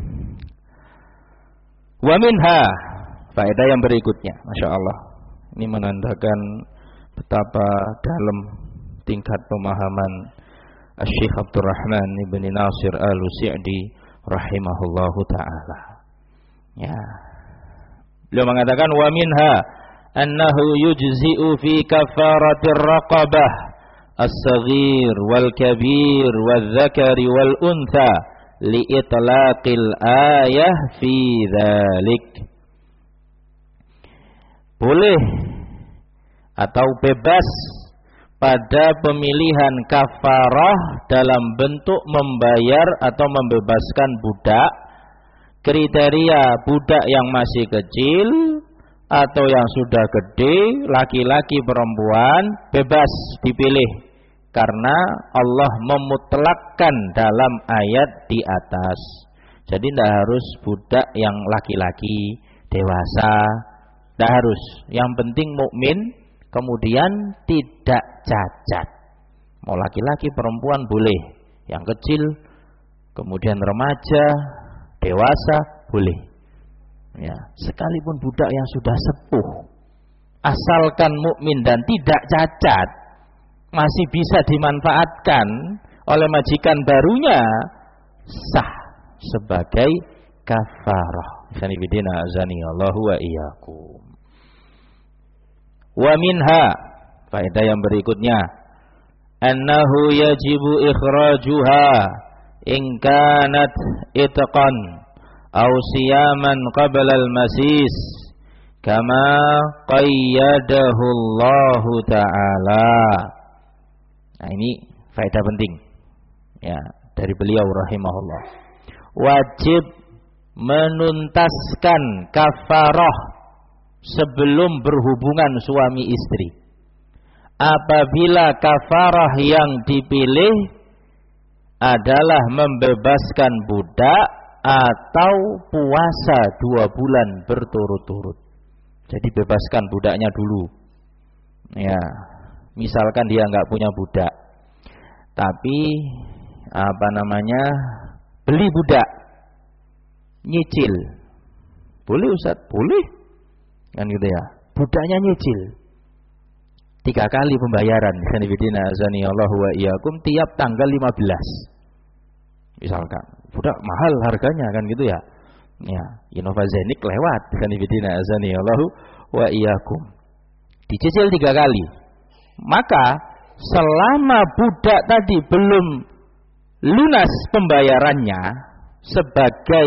Wa minha, faedah yang berikutnya, Masya Allah, ini menandakan betapa dalam tingkat pemahaman Syekh Abdurrahman ibn Nasir al-Sa'di rahimahullahu ta'ala. Ya, beliau mengatakan wa minha annahu yujzi'u fi kafaratir raqabah as-saghir wal kabir wal dzakari wal untha li'itlaqil ayah fi dzalik. Boleh atau bebas pada pemilihan kafarah dalam bentuk membayar atau membebaskan budak, kriteria budak yang masih kecil atau yang sudah gede, laki-laki perempuan, bebas dipilih karena Allah memutlakkan dalam ayat di atas. Jadi tidak harus budak yang laki-laki dewasa, tidak harus. Yang penting mukmin, kemudian tidak cacat. Mau laki-laki perempuan boleh, yang kecil, kemudian remaja, dewasa boleh. Ya, sekalipun budak yang sudah sepuh, asalkan mukmin dan tidak cacat, masih bisa dimanfaatkan oleh majikan barunya, sah sebagai kafarah. Sanibidina azani Allah wa iyyakum. Wa minha, faedah yang berikutnya, annahu yajibu ikhrajuha in kanat itqan aw siyaman qabla al-masis kama qayyadahu Allah taala. Nah, ini faedah penting ya dari beliau rahimahullah. Wajib menuntaskan kafarah sebelum berhubungan suami istri. Apabila kafarah yang dipilih adalah membebaskan budak atau puasa dua bulan berturut-turut. Jadi bebaskan budaknya dulu. Ya, misalkan dia nggak punya budak, tapi apa namanya beli budak, nyicil, boleh Ustaz? Boleh, kan gitu ya. Budaknya nyicil, tiga kali pembayaran. Sanibidina azani Allah wa iyyakum, tiap tanggal lima belas. Misalkan budak mahal harganya, kan gitu ya. Ya, Innovazenik lewat. Sanibidina azani Allah wa iyyakum, dicicil tiga kali. Maka selama budak tadi belum lunas pembayarannya, sebagai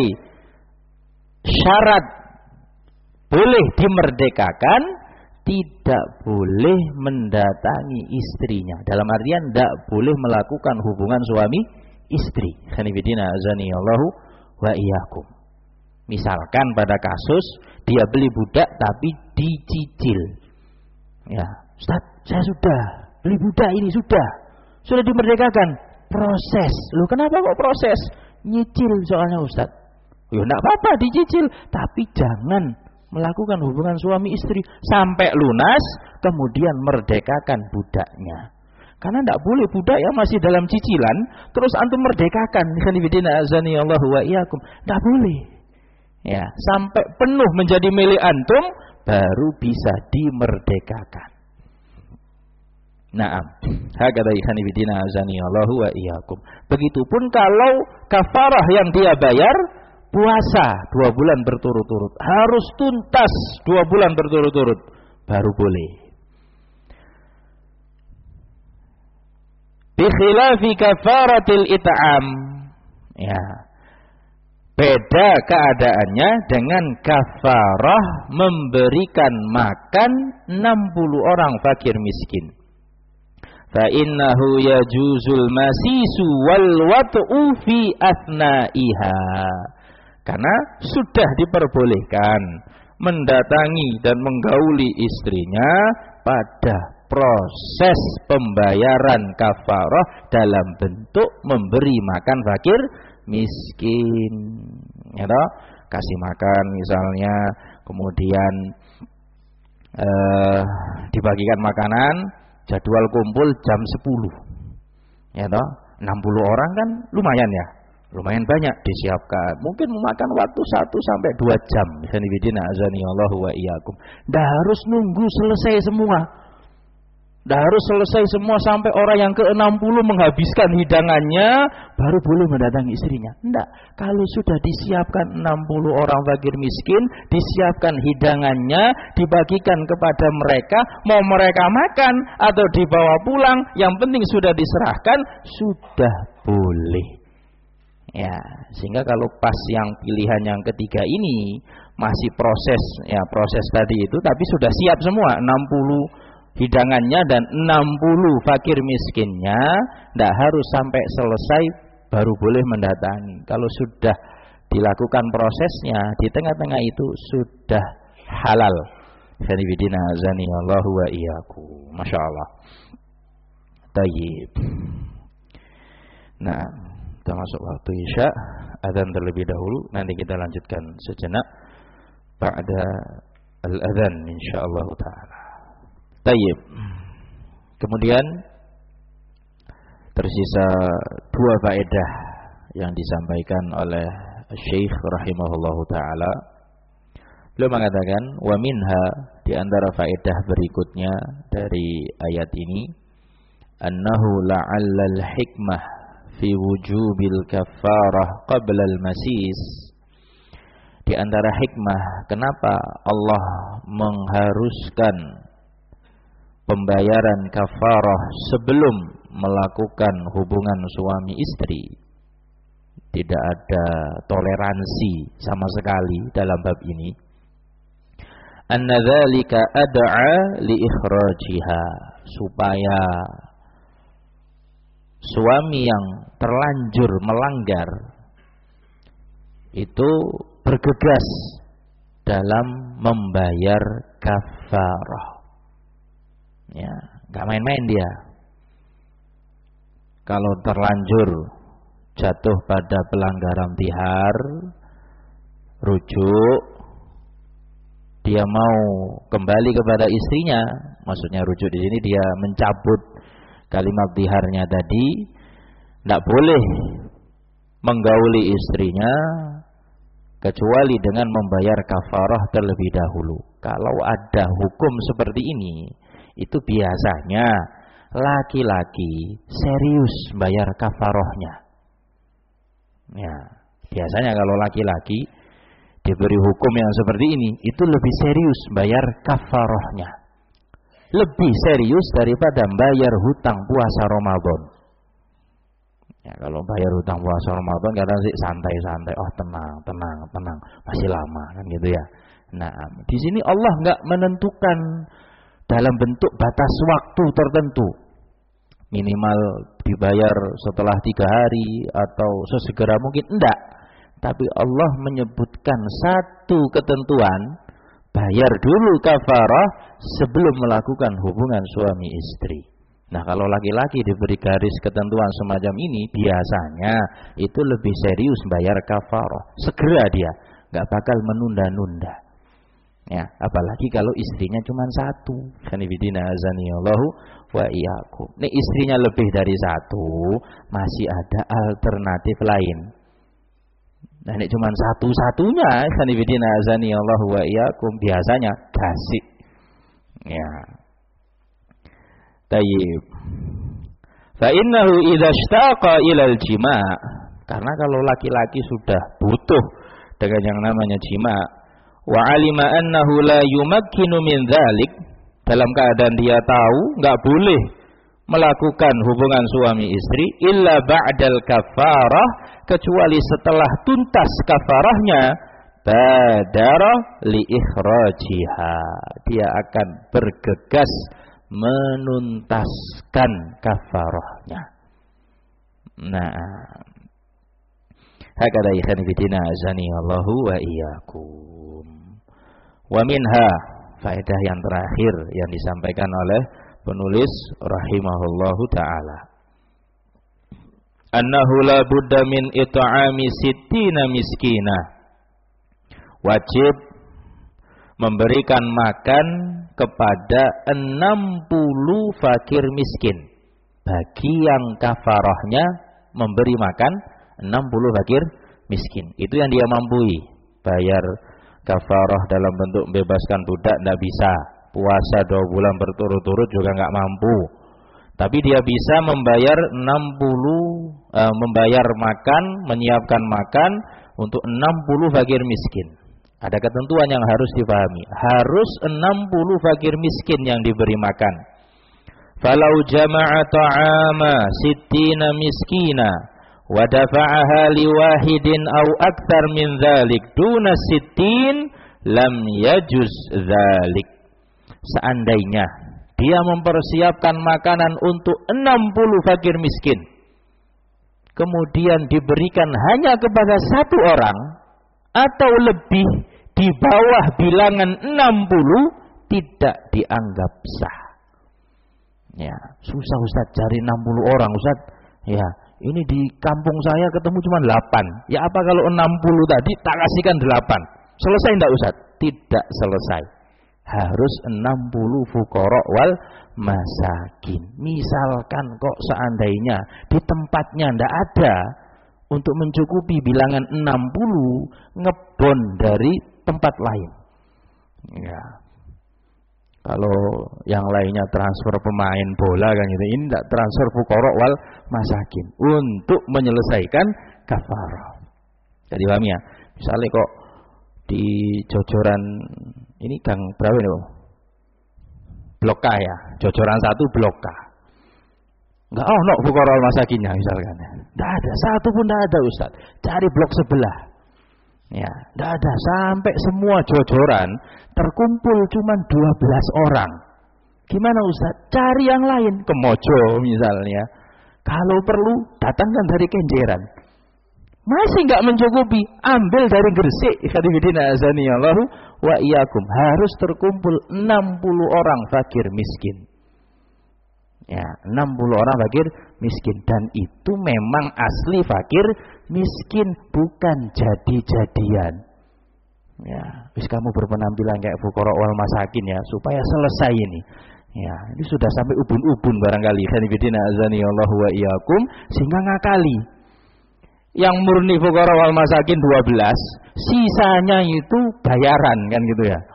syarat boleh dimerdekakan, tidak boleh mendatangi istrinya. Dalam artian tidak boleh melakukan hubungan suami istri. Sanibidina azani Allahu wa iyyakum. Misalkan pada kasus dia beli budak tapi dicicil. Ya, Ustaz, saya sudah beli budak ini, sudah sudah dimerdekakan. Proses. Loh, kenapa kok proses? Nyicil soalnya Ustaz. Ya enggak apa-apa dicicil, tapi jangan melakukan hubungan suami istri sampai lunas, kemudian merdekakan budaknya. Karena tidak boleh budak yang masih dalam cicilan terus antum merdekakan. Sanibidina azani Allahu wa iyyakum. Tidak boleh. Ya, sampai penuh menjadi milik antum baru bisa dimerdekakan. Naam. Hakadha sanibidina azani Allahu wa iyyakum. Begitupun kalau kafarah yang dia bayar puasa dua bulan berturut-turut, harus tuntas dua bulan berturut-turut baru boleh. Bi khilafi kafaratil it'am. Ya. Beda keadaannya dengan kafarah memberikan makan enam puluh orang fakir miskin. Fa innahu yajuzul masisu wal wat'u fi athnaiha. Karena sudah diperbolehkan mendatangi dan menggauli istrinya pada proses pembayaran kafarah dalam bentuk memberi makan fakir miskin, ya toh? Kasih makan misalnya, kemudian eh, dibagikan makanan, jadwal kumpul jam sepuluh, ya toh? enam puluh orang kan lumayan ya, lumayan banyak disiapkan. Mungkin memakan waktu satu sampai dua jam. Sanibidina azani Allahu wa iyyakum. Dah harus nunggu selesai semua. Dah harus selesai semua sampai orang yang ke enam puluh menghabiskan hidangannya baru boleh mendatangi istrinya. Enggak. Kalau sudah disiapkan enam puluh orang fakir miskin, disiapkan hidangannya, dibagikan kepada mereka, mau mereka makan atau dibawa pulang, yang penting sudah diserahkan, sudah boleh. Ya, sehingga kalau pas yang pilihan yang ketiga ini masih proses, ya proses tadi itu, tapi sudah siap semua enam puluh hidangannya dan enam puluh fakir miskinnya, tidak harus sampai selesai baru boleh mendatangi. Kalau sudah dilakukan prosesnya di tengah-tengah itu sudah halal. Sanibidina azani Allahu wa iyyakum. Masya Allah. Tayyib. Nah, kita masuk waktu Isya, azan terlebih dahulu, nanti kita lanjutkan sejenak ba'da al-azan insyaallah taala. Tayyib. Kemudian tersisa dua faedah yang disampaikan oleh Syekh rahimahullahu taala. Beliau mengatakan wa minha, di antara faedah berikutnya dari ayat ini, annahu la'allal hikmah fi wujubil kafarah qabla al-masis. Di antara hikmah kenapa Allah mengharuskan pembayaran kafarah sebelum melakukan hubungan suami istri. Tidak ada toleransi sama sekali dalam bab ini. Anna dzalika ad'a li ikhrajiha, supaya suami yang terlanjur melanggar itu bergegas dalam membayar kafarah. Ya, enggak main-main dia. Kalau terlanjur jatuh pada pelanggaran tihar, rujuk, dia mau kembali kepada istrinya, maksudnya rujuk di sini dia mencabut kalimat tiharnya tadi, tidak boleh menggauli istrinya kecuali dengan membayar kafarah terlebih dahulu. Kalau ada hukum seperti ini, itu biasanya laki-laki serius bayar kafarahnya. Ya, biasanya kalau laki-laki diberi hukum yang seperti ini, itu lebih serius bayar kafarahnya. Lebih serius daripada bayar hutang puasa Ramadan. Ya, kalau bayar hutang puasa Ramadan kadang sih santai-santai, oh tenang, tenang, tenang, masih lama kan gitu ya. Nah, di sini Allah enggak menentukan dalam bentuk batas waktu tertentu. Minimal dibayar setelah tiga hari atau sesegera mungkin, enggak. Tapi Allah menyebutkan satu ketentuan, bayar dulu kafarah sebelum melakukan hubungan suami istri. Nah, kalau laki-laki diberi garis ketentuan semacam ini, biasanya itu lebih serius bayar kafarah. Segera dia, enggak bakal menunda-nunda. Ya, apalagi kalau istrinya cuma satu. Sanibidina azanillahu wa iyyakum. Nih istrinya lebih dari satu, masih ada alternatif lain. Nah, ini cuma satu-satunya, sanibidina azanillahu wa iyyakum, biasanya kasih. Ya. Tayyib. Fa innahu idza ishtaqa ilal jima', karena kalau laki-laki sudah butuh dengan yang namanya jima', wa alima annahu la yumakkinu min dzalik, dalam keadaan dia tahu enggak boleh melakukan hubungan suami istri illa ba'dal kafarah, kecuali setelah tuntas kafarahnya, badara li ikhrajiha, dia akan bergegas menuntaskan kafarahnya. Nah, hakada ikhwan fillah azani Allahu wa iyyakum. Wa minha, faedah yang terakhir yang disampaikan oleh penulis rahimahullahu taala, annahu la budda min it'ami sittina miskina, wajib memberikan makan kepada enam puluh fakir miskin. Bagi yang kafarahnya memberi makan enam puluh fakir miskin, itu yang dia mampu. Bayar kafarah dalam bentuk membebaskan budak tidak bisa, puasa dua bulan berturut-turut juga nggak mampu. Tapi dia bisa membayar enam puluh uh, membayar makan, menyiapkan makan untuk enam puluh fakir miskin. Ada ketentuan yang harus dipahami. Harus enam puluh fakir miskin yang diberi makan. Falau jama'a ta'ama sittina miskina wa dafa'aha liwahidin au aktsar min dzalik duna sittin lam yajuz dzalik. Seandainya dia mempersiapkan makanan untuk enam puluh fakir miskin, kemudian diberikan hanya kepada satu orang atau lebih di bawah bilangan enam puluh, tidak dianggap sah. Ya, susah Ustaz cari enam puluh orang Ustaz. Ya, ini di kampung saya ketemu cuma delapan. Ya apa kalau enam puluh tadi tak kasihkan delapan? Selesai enggak Ustaz? Tidak selesai. Harus enam puluh fuqara wal masakin. Misalkan kok seandainya di tempatnya enggak ada untuk mencukupi bilangan enam puluh, ngebon dari tempat lain. Ya. Kalau yang lainnya transfer pemain bola kan gitu, ini tidak transfer fuqara wal masakin untuk menyelesaikan kafarah. Jadi paham ya? Misalnya kok di Jojoran ini gang berapa nih? Blok K ya, Jojoran satu Blok K. Enggak oh no fuqara wal masakinnya misalkan. Enggak ada, satu pun enggak ada Ustaz. Cari blok sebelah. Ya, enggak ada, sampai semua Jojoran terkumpul cuma dua belas orang. Gimana Ustaz? Cari yang lain ke Mojo misalnya. Kalau perlu datangkan dari Kenjeran. Masih enggak mencukupi, ambil dari Gresik. Khadifidina azani Allah wa iyyakum. Harus terkumpul enam puluh orang fakir miskin. Ya, enam puluh orang fakir miskin, dan itu memang asli fakir miskin, bukan jadi-jadian. Ya, wis kamu berpenampilan kayak fuqara wal masakin ya, supaya selesai ini. Ya, ini sudah sampai ubun-ubun barangkali. Khadifidina azani Allah wa iyyakum, sehingga ngakali. Yang murni fuqara wal masakin dua belas, sisanya itu bayaran kan gitu ya.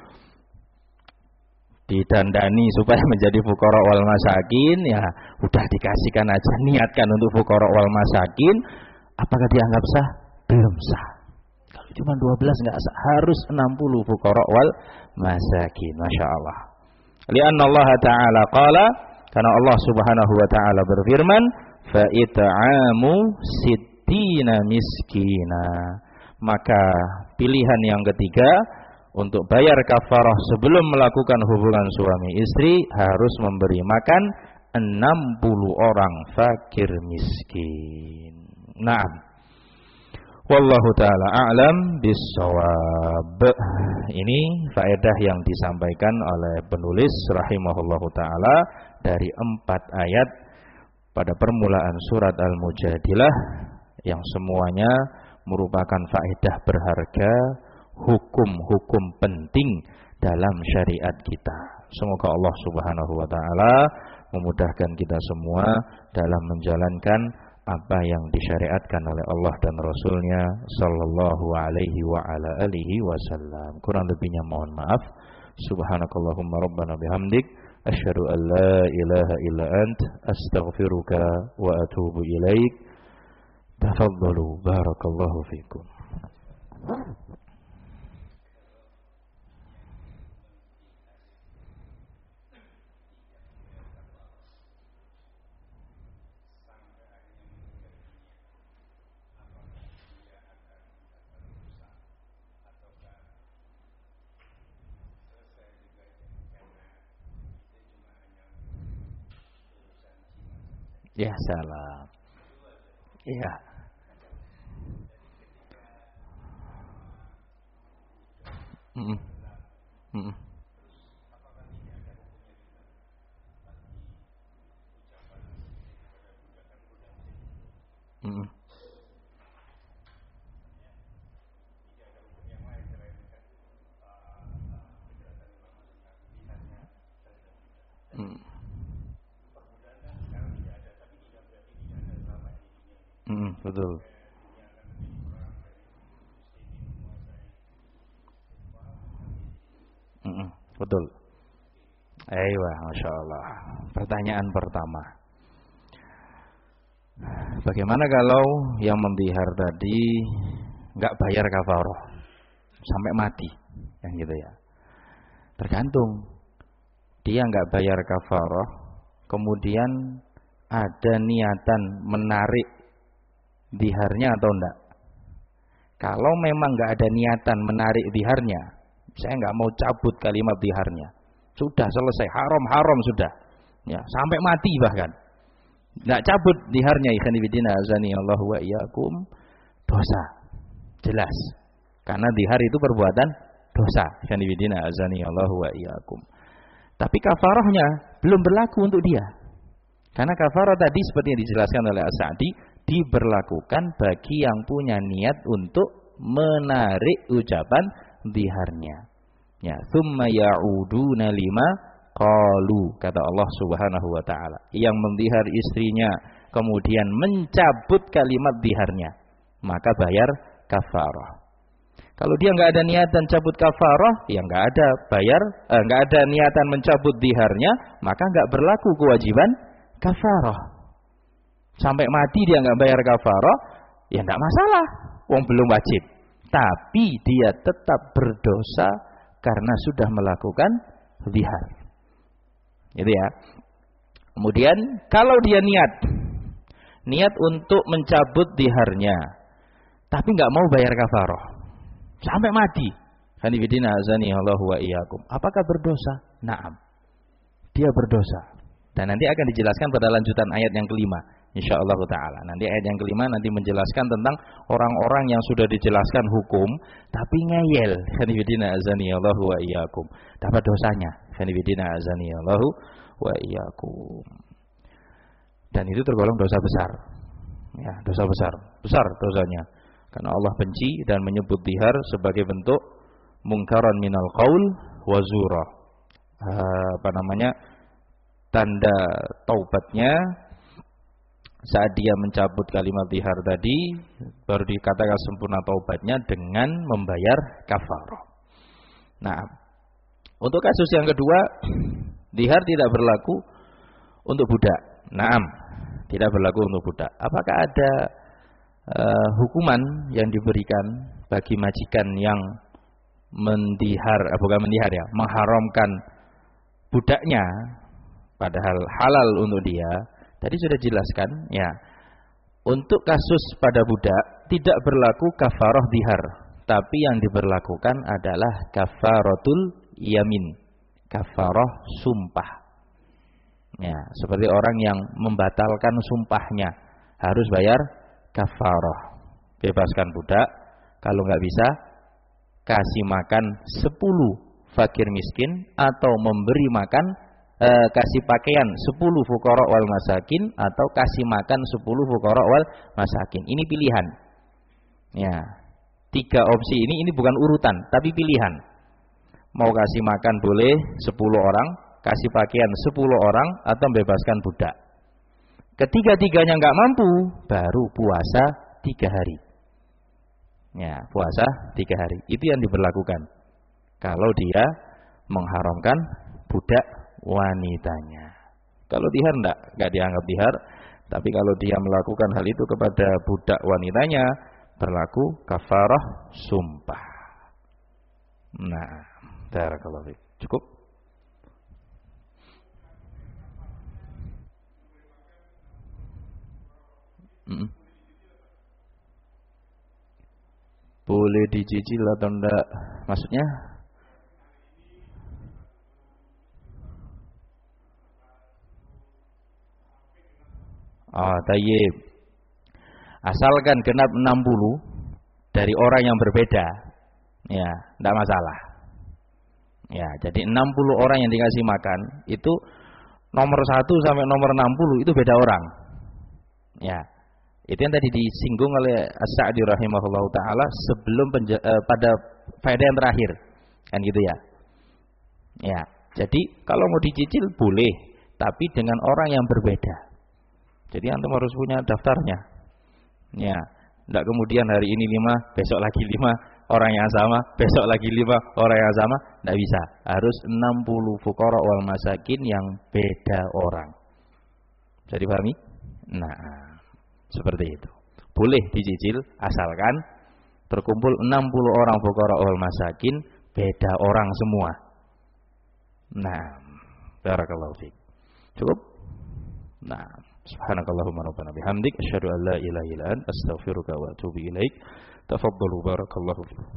Didandani supaya menjadi fuqara wal masakin, ya udah dikasihkan aja, niatkan untuk fuqara wal masakin. Apakah dianggap sah? Belum sah. Kalau cuma dua belas enggak sah, harus enam puluh fuqara wal masakin. Masya Allah. Lianna Allah Ta'ala qala, karena Allah Subhanahu wa Ta'ala berfirman, fa it'amu sittina miskina. Maka pilihan yang ketiga, untuk bayar kafarah sebelum melakukan hubungan suami istri, harus memberi makan enam puluh orang fakir miskin. Naam. Wallahu ta'ala a'lam bis-shawab. Ini faedah yang disampaikan oleh penulis rahimahullahu ta'ala dari empat ayat pada permulaan surat Al-Mujadilah, yang semuanya merupakan faedah berharga, hukum-hukum penting dalam syariat kita. Semoga Allah Subhanahu wa Ta'ala memudahkan kita semua dalam menjalankan apa yang disyariatkan oleh Allah dan Rasulnya sallallahu alaihi wa ala alihi wasallam. Kurang lebihnya mohon maaf. Subhanakallahumma rabbana bihamdik, asyhadu an la ilaha illa ant, astaghfiruka wa atubu ilaik. Tafaddalu, barakallahu fikum. Ya salam. Iya. Mm-mm. Mm-mm. Mm-mm. Mm. Mm, betul. Mm, betul. Aiyah, masya Allah. Pertanyaan pertama, bagaimana kalau yang membihar tadi nggak bayar kafarah sampai mati, yang gitu ya? Tergantung. Dia nggak bayar kafarah, kemudian ada niatan menarik diharnya atau enggak. Kalau memang enggak ada niatan menarik diharnya, saya enggak mau cabut kalimat diharnya, Sudah selesai, haram-haram sudah. Ya, sampai mati bahkan. Enggak cabut diharnya, ikhwan fillah azani Allah wa iyyakum, dosa. Jelas. Karena dihar itu perbuatan dosa. Ikhwan fillah azani Allah wa iyyakum. Tapi kafarahnya belum berlaku untuk dia. Karena kafarah tadi seperti yang dijelaskan oleh As-Sa'di diberlakukan bagi yang punya niat untuk menarik ucapan diharnya. Ya, tsumma ya'uduna lima qalu, kata Allah Subhanahu wa taala. Yang mendihar istrinya kemudian mencabut kalimat diharnya, maka bayar kafarah. Kalau dia nggak ada niatan cabut kafarah, ya nggak ada bayar, eh, nggak ada niatan mencabut diharnya, maka nggak berlaku kewajiban kafarah. Sampai mati dia nggak bayar kafarah, ya nggak masalah, wong belum wajib. Tapi dia tetap berdosa karena sudah melakukan dihar. Itu ya. Kemudian kalau dia niat, niat untuk mencabut diharnya, tapi nggak mau bayar kafarah, sampai mati. Hanifidina azani Allah wa iyyakum. Apakah berdosa? Naam. Dia berdosa. Dan nanti akan dijelaskan pada lanjutan ayat yang kelima, insyaallah taala. Nanti ayat yang kelima nanti menjelaskan tentang orang-orang yang sudah dijelaskan hukum tapi ngeyel. Hanifidina azani Allah wa iyyakum. Dapat dosanya. Hanifidina azani Allah wa iyyakum. Dan itu tergolong dosa besar. Ya, dosa besar. Besar dosanya. Karena Allah benci dan menyebut dihar sebagai bentuk mungkaran minal qaul wa zura. Uh, apa namanya? Tanda taubatnya saat dia mencabut kalimat dihar tadi, baru dikatakan sempurna taubatnya dengan membayar kafarah. Nah, untuk kasus yang kedua, dihar tidak berlaku untuk budak. Naam, tidak berlaku untuk budak. Apakah ada Uh, hukuman yang diberikan bagi majikan yang mendihar, eh, bukan mendihar ya, mengharamkan budaknya padahal halal untuk dia? Tadi sudah jelaskan ya. Untuk kasus pada budak tidak berlaku kafarah dihar, tapi yang diberlakukan adalah kafaratul yamin, kafarah sumpah. Ya, seperti orang yang membatalkan sumpahnya harus bayar kafarah, bebaskan budak, kalau nggak bisa kasih makan sepuluh fakir miskin atau memberi makan eh, kasih pakaian sepuluh fuqara wal masakin atau kasih makan sepuluh fuqara wal masakin. Ini pilihan. Ya. Tiga opsi ini ini bukan urutan tapi pilihan. Mau kasih makan boleh sepuluh orang, kasih pakaian sepuluh orang atau bebaskan budak. Ketiga-tiganya nggak mampu, baru puasa tiga hari. Ya, puasa tiga hari. Itu yang diberlakukan. Kalau dia mengharamkan budak wanitanya. Kalau dihar enggak, enggak dianggap dihar. Tapi kalau dia melakukan hal itu kepada budak wanitanya, berlaku kafarah sumpah. Nah, barakallahu fiik. Cukup? Mm-mm. Boleh dicicil atau enggak? Maksudnya? Ah, tayyib. Asalkan genap enam puluh dari orang yang berbeda, ya, enggak masalah. Ya, jadi enam puluh orang yang dikasih makan itu nomor satu sampai nomor enam puluh itu beda orang. Ya. Itu yang tadi disinggung oleh As-Sa'di rahimahullah ta'ala sebelum penja- eh, pada faedah yang terakhir. Kan gitu ya. Ya, jadi kalau mau dicicil boleh, tapi dengan orang yang berbeda. Jadi antum harus punya daftarnya. Ya, enggak kemudian hari ini lima, besok lagi lima, orang yang sama, besok lagi lima, orang yang sama, enggak bisa. Harus enam puluh fuqara wal masakin yang beda orang. Jadi pahami? Nah, seperti itu. Boleh dicicil asalkan terkumpul enam puluh orang fuqara wal masakin beda orang semua. Nah, barakallahu fiik. Cukup? Nah, subhanakallahumma rabbana bihamdik asyhadu an la ilaha illa anta astaghfiruka wa atubu ilaik. Tafaddalu barakallahu fiik.